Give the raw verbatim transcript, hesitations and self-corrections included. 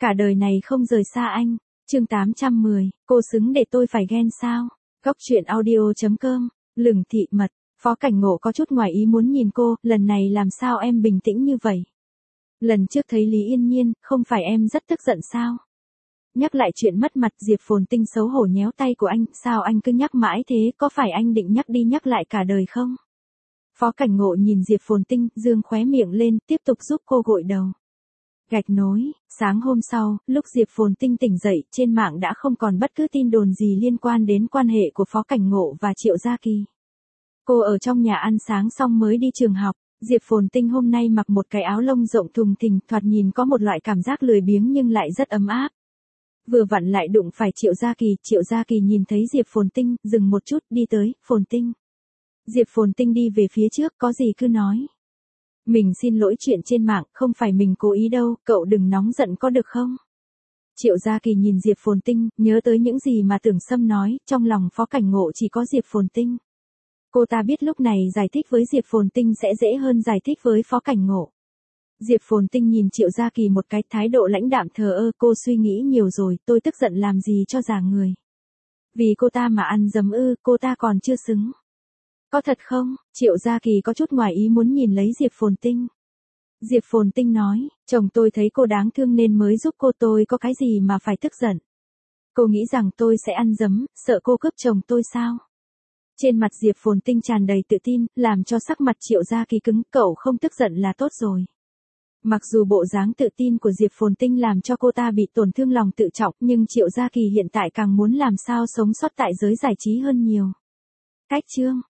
Cả đời này không rời xa anh. Chương tám trăm mười, cô xứng để tôi phải ghen sao? Góc truyện audio chấm com, Lừng Thị Mật. Phó Cảnh Ngộ có chút ngoài ý muốn nhìn cô, lần này làm sao em bình tĩnh như vậy? Lần trước thấy Lý Yên Nhiên, không phải em rất tức giận sao? Nhắc lại chuyện mất mặt, Diệp Phồn Tinh xấu hổ nhéo tay của anh, sao anh cứ nhắc mãi thế, có phải anh định nhắc đi nhắc lại cả đời không? Phó Cảnh Ngộ nhìn Diệp Phồn Tinh, dương khóe miệng lên, tiếp tục giúp cô gội đầu. Gạch nối, sáng hôm sau, lúc Diệp Phồn Tinh tỉnh dậy, trên mạng đã không còn bất cứ tin đồn gì liên quan đến quan hệ của Phó Cảnh Ngộ và Triệu Gia Kỳ. Cô ở trong nhà ăn sáng xong mới đi trường học, Diệp Phồn Tinh hôm nay mặc một cái áo lông rộng thùng thình, thoạt nhìn có một loại cảm giác lười biếng nhưng lại rất ấm áp. Vừa vặn lại đụng phải Triệu Gia Kỳ, Triệu Gia Kỳ nhìn thấy Diệp Phồn Tinh, dừng một chút, đi tới, Phồn Tinh. Diệp Phồn Tinh đi về phía trước, có gì cứ nói. Mình xin lỗi chuyện trên mạng, không phải mình cố ý đâu, cậu đừng nóng giận có được không? Triệu Gia Kỳ nhìn Diệp Phồn Tinh, nhớ tới những gì mà Tưởng Sâm nói, trong lòng Phó Cảnh Ngộ chỉ có Diệp Phồn Tinh. Cô ta biết lúc này giải thích với Diệp Phồn Tinh sẽ dễ hơn giải thích với Phó Cảnh Ngộ. Diệp Phồn Tinh nhìn Triệu Gia Kỳ một cái, thái độ lãnh đạm thờ ơ, cô suy nghĩ nhiều rồi, tôi tức giận làm gì cho già người. Vì cô ta mà ăn dấm ư, cô ta còn chưa xứng. Có thật không? Triệu Gia Kỳ có chút ngoài ý muốn nhìn lấy Diệp Phồn Tinh. Diệp Phồn Tinh nói, chồng tôi thấy cô đáng thương nên mới giúp cô, tôi có cái gì mà phải tức giận. Cô nghĩ rằng tôi sẽ ăn dấm, sợ cô cướp chồng tôi sao? Trên mặt Diệp Phồn Tinh tràn đầy tự tin, làm cho sắc mặt Triệu Gia Kỳ cứng, cậu không tức giận là tốt rồi. Mặc dù bộ dáng tự tin của Diệp Phồn Tinh làm cho cô ta bị tổn thương lòng tự trọng, nhưng Triệu Gia Kỳ hiện tại càng muốn làm sao sống sót tại giới giải trí hơn nhiều. Cách chương